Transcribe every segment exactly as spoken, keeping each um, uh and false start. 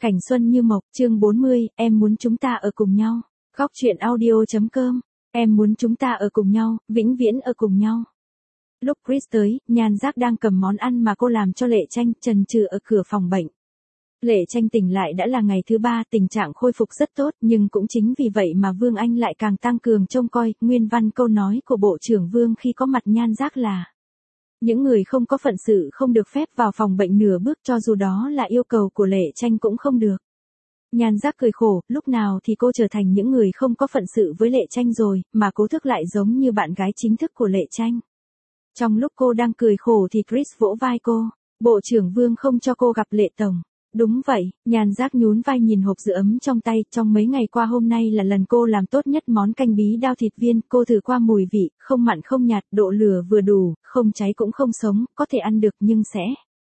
Cảnh xuân như mộc, chương bốn mươi, em muốn chúng ta ở cùng nhau. Góc truyện audio.com. Em muốn chúng ta ở cùng nhau, vĩnh viễn ở cùng nhau. Lúc Chris tới, Nhan Giác đang cầm món ăn mà cô làm cho Lệ Tranh, chần chừ ở cửa phòng bệnh. Lệ Tranh tỉnh lại đã là ngày thứ ba, tình trạng khôi phục rất tốt, nhưng cũng chính vì vậy mà Vương Anh lại càng tăng cường trông coi. Nguyên văn câu nói của Bộ trưởng Vương khi có mặt Nhan Giác là: những người không có phận sự không được phép vào phòng bệnh nửa bước, cho dù đó là yêu cầu của Lệ Tranh cũng không được. Nhan Giác cười khổ, lúc nào thì cô trở thành những người không có phận sự với Lệ Tranh rồi, mà Cố Thức lại giống như bạn gái chính thức của Lệ Tranh. Trong lúc cô đang cười khổ thì Chris vỗ vai cô: Bộ trưởng Vương không cho cô gặp Lệ Tổng. Đúng vậy, Nhan Giác nhún vai nhìn hộp giữ ấm trong tay, trong mấy ngày qua hôm nay là lần cô làm tốt nhất món canh bí đao thịt viên, cô thử qua mùi vị, không mặn không nhạt, độ lửa vừa đủ, không cháy cũng không sống, có thể ăn được nhưng sẽ...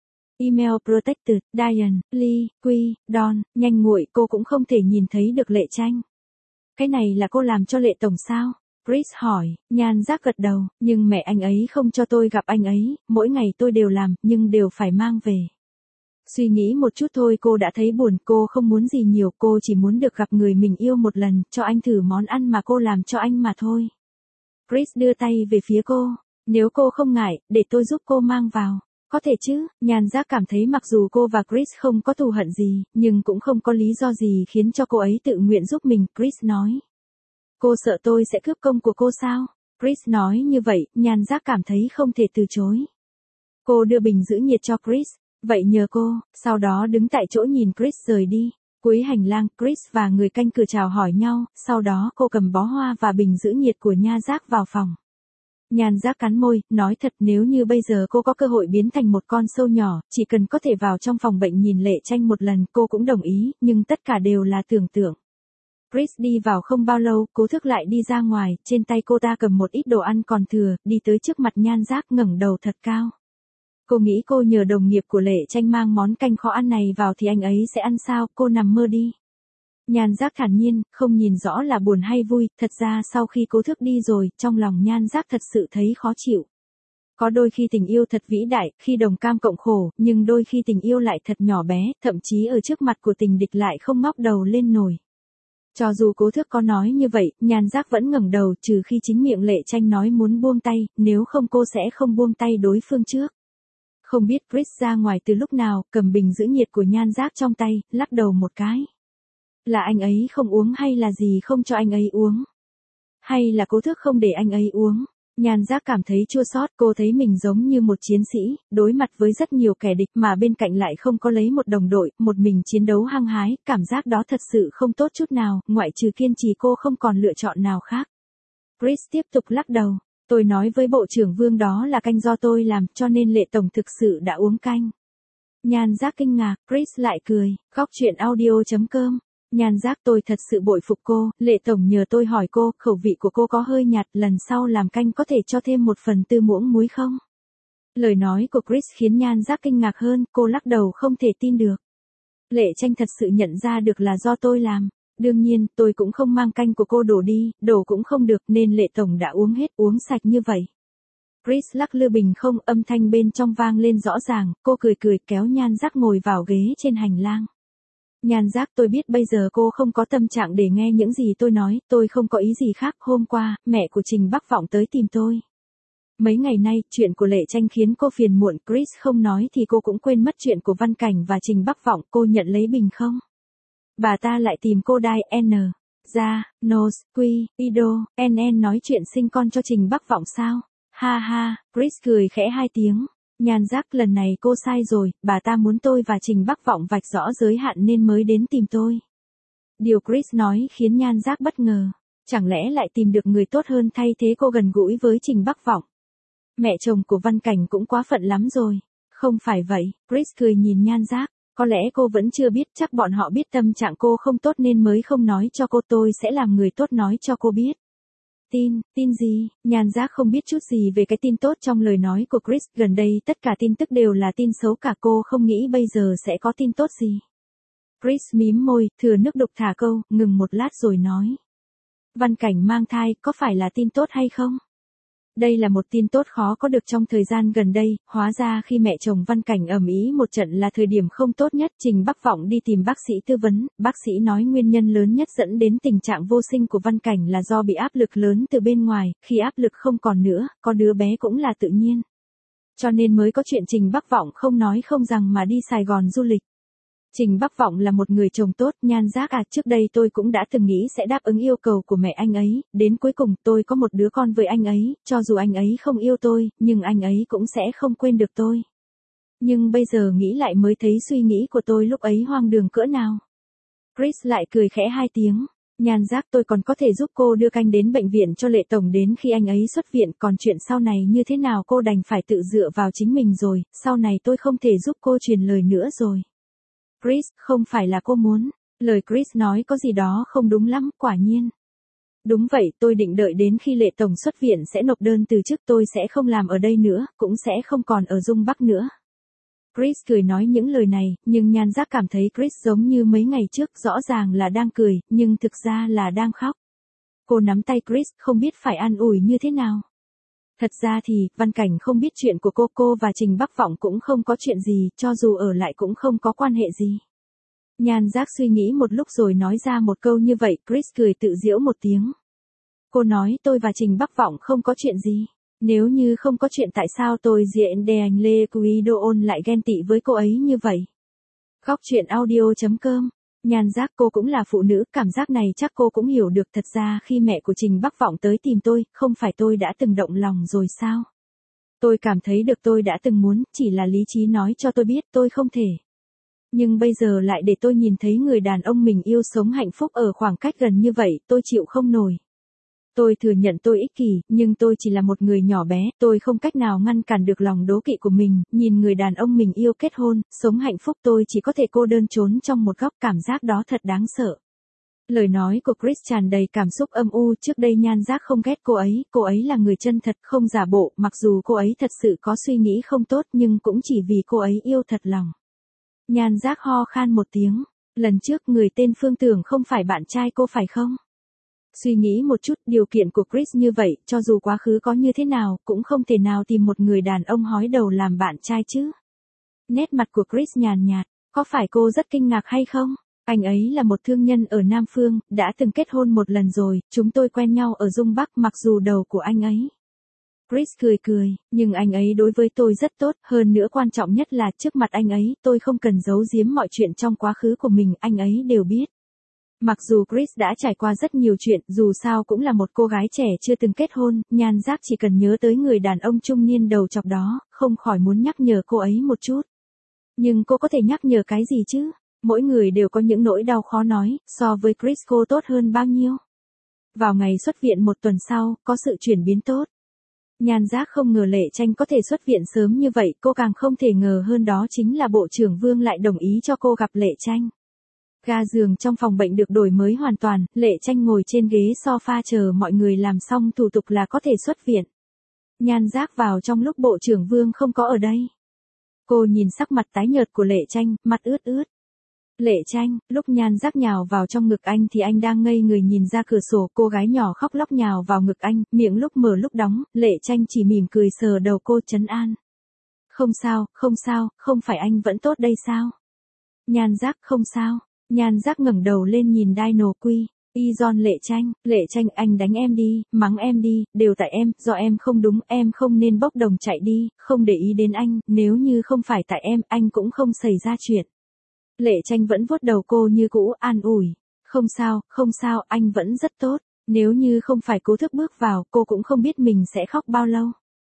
Email Protected, Diane, Lee, Quy, Don, nhanh nguội, cô cũng không thể nhìn thấy được Lệ Tranh. Cái này là cô làm cho Lệ Tổng sao? Chris hỏi. Nhan Giác gật đầu, nhưng mẹ anh ấy không cho tôi gặp anh ấy, mỗi ngày tôi đều làm, nhưng đều phải mang về. Suy nghĩ một chút thôi cô đã thấy buồn, cô không muốn gì nhiều, cô chỉ muốn được gặp người mình yêu một lần, cho anh thử món ăn mà cô làm cho anh mà thôi. Chris đưa tay về phía cô, nếu cô không ngại, để tôi giúp cô mang vào. Có thể chứ, Nhan Giác cảm thấy mặc dù cô và Chris không có thù hận gì, nhưng cũng không có lý do gì khiến cho cô ấy tự nguyện giúp mình, Chris nói. Cô sợ tôi sẽ cướp công của cô sao? Chris nói như vậy, Nhan Giác cảm thấy không thể từ chối. Cô đưa bình giữ nhiệt cho Chris. Vậy nhờ cô, sau đó đứng tại chỗ nhìn Chris rời đi. Cuối hành lang, Chris và người canh cửa chào hỏi nhau, sau đó cô cầm bó hoa và bình giữ nhiệt của Nhan Giác vào phòng. Nhan Giác cắn môi, nói thật nếu như bây giờ cô có cơ hội biến thành một con sâu nhỏ, chỉ cần có thể vào trong phòng bệnh nhìn Lệ Tranh một lần cô cũng đồng ý, nhưng tất cả đều là tưởng tượng. Chris đi vào không bao lâu, Cố Thức lại đi ra ngoài, trên tay cô ta cầm một ít đồ ăn còn thừa, đi tới trước mặt Nhan Giác ngẩng đầu thật cao. Cô nghĩ cô nhờ đồng nghiệp của Lệ Tranh mang món canh khó ăn này vào thì anh ấy sẽ ăn sao, cô nằm mơ đi. Nhan Giác thản nhiên, không nhìn rõ là buồn hay vui, thật ra sau khi Cố Thức đi rồi, trong lòng Nhan Giác thật sự thấy khó chịu. Có đôi khi tình yêu thật vĩ đại, khi đồng cam cộng khổ, nhưng đôi khi tình yêu lại thật nhỏ bé, thậm chí ở trước mặt của tình địch lại không ngóc đầu lên nổi. Cho dù Cố Thức có nói như vậy, Nhan Giác vẫn ngẩng đầu, trừ khi chính miệng Lệ Tranh nói muốn buông tay, nếu không cô sẽ không buông tay đối phương trước. Không biết Chris ra ngoài từ lúc nào, cầm bình giữ nhiệt của Nhan Giác trong tay, lắc đầu một cái. Là anh ấy không uống hay là gì không cho anh ấy uống? Hay là Cố Thức không để anh ấy uống? Nhan Giác cảm thấy chua xót, cô thấy mình giống như một chiến sĩ, đối mặt với rất nhiều kẻ địch mà bên cạnh lại không có lấy một đồng đội, một mình chiến đấu hăng hái, cảm giác đó thật sự không tốt chút nào, ngoại trừ kiên trì cô không còn lựa chọn nào khác. Chris tiếp tục lắc đầu. Tôi nói với Bộ trưởng Vương đó là canh do tôi làm, cho nên Lệ Tổng thực sự đã uống canh. Nhan Giác kinh ngạc, Chris lại cười. Góc truyện audio.com. Nhan Giác tôi thật sự bội phục cô, Lệ Tổng nhờ tôi hỏi cô, khẩu vị của cô có hơi nhạt, lần sau làm canh có thể cho thêm một phần tư muỗng muối không? Lời nói của Chris khiến Nhan Giác kinh ngạc hơn, cô lắc đầu không thể tin được. Lệ Tranh thật sự nhận ra được là do tôi làm. Đương nhiên, tôi cũng không mang canh của cô đổ đi, đổ cũng không được nên Lệ Tổng đã uống hết, uống sạch như vậy. Chris lắc lư bình không, âm thanh bên trong vang lên rõ ràng, cô cười cười kéo Nhan Giác ngồi vào ghế trên hành lang. Nhan Giác tôi biết bây giờ cô không có tâm trạng để nghe những gì tôi nói, tôi không có ý gì khác, hôm qua, mẹ của Trình Bắc Vọng tới tìm tôi. Mấy ngày nay, chuyện của Lệ Tranh khiến cô phiền muộn, Chris không nói thì cô cũng quên mất chuyện của Văn Cảnh và Trình Bắc Vọng, cô nhận lấy bình không? Bà ta lại tìm cô Đai N. Ra, Nos, Quy, Ido, en en nói chuyện sinh con cho Trình Bắc Vọng sao? Ha ha, Chris cười khẽ hai tiếng. Nhan Giác lần này cô sai rồi, bà ta muốn tôi và Trình Bắc Vọng vạch rõ giới hạn nên mới đến tìm tôi. Điều Chris nói khiến Nhan Giác bất ngờ. Chẳng lẽ lại tìm được người tốt hơn thay thế cô gần gũi với Trình Bắc Vọng? Mẹ chồng của Văn Cảnh cũng quá phận lắm rồi. Không phải vậy, Chris cười nhìn Nhan Giác. Có lẽ cô vẫn chưa biết, chắc bọn họ biết tâm trạng cô không tốt nên mới không nói cho cô, tôi sẽ làm người tốt nói cho cô biết. Tin, tin gì? Nhan Giác không biết chút gì về cái tin tốt trong lời nói của Chris, gần đây tất cả tin tức đều là tin xấu cả, cô không nghĩ bây giờ sẽ có tin tốt gì. Chris mím môi, thừa nước đục thả câu, ngừng một lát rồi nói. Văn Cảnh mang thai, có phải là tin tốt hay không? Đây là một tin tốt khó có được trong thời gian gần đây, hóa ra khi mẹ chồng Văn Cảnh ầm ĩ một trận là thời điểm không tốt nhất. Trình Bắc Vọng đi tìm bác sĩ tư vấn, bác sĩ nói nguyên nhân lớn nhất dẫn đến tình trạng vô sinh của Văn Cảnh là do bị áp lực lớn từ bên ngoài, khi áp lực không còn nữa, có đứa bé cũng là tự nhiên. Cho nên mới có chuyện Trình Bắc Vọng không nói không rằng mà đi Sài Gòn du lịch. Trình Bắc Vọng là một người chồng tốt, Nhan Giác à, trước đây tôi cũng đã từng nghĩ sẽ đáp ứng yêu cầu của mẹ anh ấy, đến cuối cùng tôi có một đứa con với anh ấy, cho dù anh ấy không yêu tôi, nhưng anh ấy cũng sẽ không quên được tôi. Nhưng bây giờ nghĩ lại mới thấy suy nghĩ của tôi lúc ấy hoang đường cỡ nào. Chris lại cười khẽ hai tiếng. Nhan Giác, tôi còn có thể giúp cô đưa canh đến bệnh viện cho Lệ Tổng đến khi anh ấy xuất viện, còn chuyện sau này như thế nào cô đành phải tự dựa vào chính mình rồi, sau này tôi không thể giúp cô truyền lời nữa rồi. Chris, không phải là cô muốn. Lời Chris nói có gì đó không đúng lắm, quả nhiên. Đúng vậy, tôi định đợi đến khi Lệ Tổng xuất viện sẽ nộp đơn từ chức, tôi sẽ không làm ở đây nữa, cũng sẽ không còn ở Dung Bắc nữa. Chris cười nói những lời này, nhưng Nhan Giác cảm thấy Chris giống như mấy ngày trước, rõ ràng là đang cười, nhưng thực ra là đang khóc. Cô nắm tay Chris, không biết phải an ủi như thế nào. Thật ra thì, Văn Cảnh không biết chuyện của cô, cô và Trình Bắc Vọng cũng không có chuyện gì, cho dù ở lại cũng không có quan hệ gì. Nhan Giác suy nghĩ một lúc rồi nói ra một câu như vậy, Chris cười tự giễu một tiếng. Cô nói tôi và Trình Bắc Vọng không có chuyện gì. Nếu như không có chuyện tại sao tôi diện đề anh Lê Kuidoon lại ghen tị với cô ấy như vậy? Góc truyện audio chấm com. Nhan Giác, cô cũng là phụ nữ, cảm giác này chắc cô cũng hiểu được. Thật ra khi mẹ của Trình Bắc Vọng tới tìm tôi, không phải tôi đã từng động lòng rồi sao? Tôi cảm thấy được tôi đã từng muốn, chỉ là lý trí nói cho tôi biết tôi không thể. Nhưng bây giờ lại để tôi nhìn thấy người đàn ông mình yêu sống hạnh phúc ở khoảng cách gần như vậy, tôi chịu không nổi. Tôi thừa nhận tôi ích kỷ, nhưng tôi chỉ là một người nhỏ bé, tôi không cách nào ngăn cản được lòng đố kỵ của mình, nhìn người đàn ông mình yêu kết hôn, sống hạnh phúc, tôi chỉ có thể cô đơn trốn trong một góc, cảm giác đó thật đáng sợ. Lời nói của Chris tràn đầy cảm xúc âm u, trước đây Nhan Giác không ghét cô ấy, cô ấy là người chân thật, không giả bộ, mặc dù cô ấy thật sự có suy nghĩ không tốt nhưng cũng chỉ vì cô ấy yêu thật lòng. Nhan Giác ho khan một tiếng, lần trước người tên Phương Tưởng không phải bạn trai cô phải không? Suy nghĩ một chút, điều kiện của Chris như vậy, cho dù quá khứ có như thế nào, cũng không thể nào tìm một người đàn ông hói đầu làm bạn trai chứ. Nét mặt của Chris nhàn nhạt, có phải cô rất kinh ngạc hay không? Anh ấy là một thương nhân ở Nam Phương, đã từng kết hôn một lần rồi, chúng tôi quen nhau ở Dung Bắc, mặc dù đầu của anh ấy. Chris cười cười, nhưng anh ấy đối với tôi rất tốt, hơn nữa quan trọng nhất là trước mặt anh ấy, tôi không cần giấu giếm mọi chuyện trong quá khứ của mình, anh ấy đều biết. Mặc dù Chris đã trải qua rất nhiều chuyện, dù sao cũng là một cô gái trẻ chưa từng kết hôn, Nhan Giác chỉ cần nhớ tới người đàn ông trung niên đầu chọc đó, không khỏi muốn nhắc nhở cô ấy một chút. Nhưng cô có thể nhắc nhở cái gì chứ? Mỗi người đều có những nỗi đau khó nói, so với Chris cô tốt hơn bao nhiêu. Vào ngày xuất viện một tuần sau, có sự chuyển biến tốt. Nhan Giác không ngờ Lệ Tranh có thể xuất viện sớm như vậy, cô càng không thể ngờ hơn đó chính là Bộ trưởng Vương lại đồng ý cho cô gặp Lệ Tranh. Ga giường trong phòng bệnh được đổi mới hoàn toàn, Lệ Tranh ngồi trên ghế sofa chờ mọi người làm xong thủ tục là có thể xuất viện. Nhan Giác vào trong lúc Bộ trưởng Vương không có ở đây. Cô nhìn sắc mặt tái nhợt của Lệ Tranh, mặt ướt ướt. Lệ Tranh, lúc Nhan Giác nhào vào trong ngực anh thì anh đang ngây người nhìn ra cửa sổ, cô gái nhỏ khóc lóc nhào vào ngực anh, miệng lúc mở lúc đóng, Lệ Tranh chỉ mỉm cười sờ đầu cô trấn an. Không sao, không sao, không phải anh vẫn tốt đây sao? Nhan Giác, không sao. Nhan Giác ngẩng đầu lên nhìn Dino Quy. Y John Lệ Tranh, Lệ Tranh, anh đánh em đi, mắng em đi, đều tại em, do em không đúng, em không nên bốc đồng chạy đi, không để ý đến anh, nếu như không phải tại em, anh cũng không xảy ra chuyện. Lệ Tranh vẫn vuốt đầu cô như cũ, an ủi. Không sao, không sao, anh vẫn rất tốt, nếu như không phải Cố Thước bước vào, cô cũng không biết mình sẽ khóc bao lâu.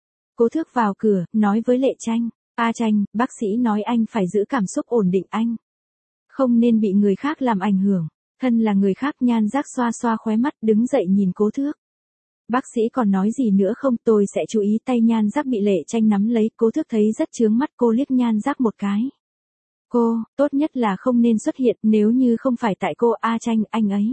Cố Thước vào cửa, nói với Lệ Tranh, A Tranh, bác sĩ nói anh phải giữ cảm xúc ổn định anh. Không nên bị người khác làm ảnh hưởng. Thân là người khác, Nhan Giác xoa xoa khóe mắt, đứng dậy nhìn Cố Thước. Bác sĩ còn nói gì nữa không, tôi sẽ chú ý. Tay Nhan Giác bị Lệ Tranh nắm lấy, Cố Thước thấy rất chướng mắt, cô liếc Nhan Giác một cái. Cô, tốt nhất là không nên xuất hiện, nếu như không phải tại cô, A Tranh, anh ấy.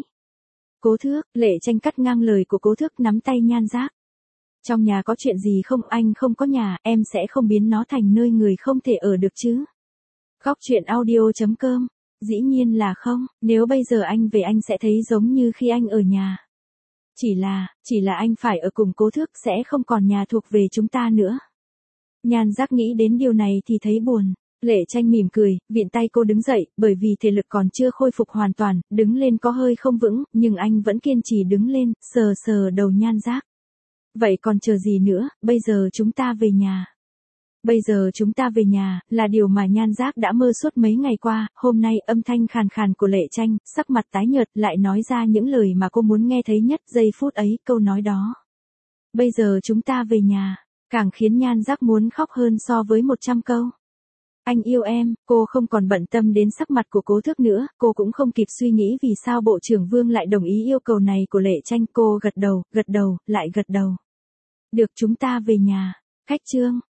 Cố Thước, Lệ Tranh cắt ngang lời của Cố Thước, nắm tay Nhan Giác. Trong nhà có chuyện gì không, anh không có nhà, em sẽ không biến nó thành nơi người không thể ở được chứ. Góc truyện audio chấm com. Dĩ nhiên là không, nếu bây giờ anh về anh sẽ thấy giống như khi anh ở nhà. chỉ là, chỉ là anh phải ở cùng Cố Thước sẽ không còn nhà thuộc về chúng ta nữa. Nhan Giác nghĩ đến điều này thì thấy buồn. Lệ Tranh mỉm cười, viện tay cô đứng dậy, bởi vì thể lực còn chưa khôi phục hoàn toàn, đứng lên có hơi không vững, nhưng anh vẫn kiên trì đứng lên, sờ sờ đầu Nhan Giác. Vậy còn chờ gì nữa, bây giờ chúng ta về nhà. Bây giờ chúng ta về nhà, là điều mà Nhan Giác đã mơ suốt mấy ngày qua, hôm nay âm thanh khàn khàn của Lệ Tranh, sắc mặt tái nhợt lại nói ra những lời mà cô muốn nghe thấy nhất giây phút ấy, câu nói đó. Bây giờ chúng ta về nhà, càng khiến Nhan Giác muốn khóc hơn so với một trăm câu. Anh yêu em, cô không còn bận tâm đến sắc mặt của Cố Thước nữa, cô cũng không kịp suy nghĩ vì sao Bộ trưởng Vương lại đồng ý yêu cầu này của Lệ Tranh, cô gật đầu, gật đầu, lại gật đầu. Được chúng ta về nhà, khách trương.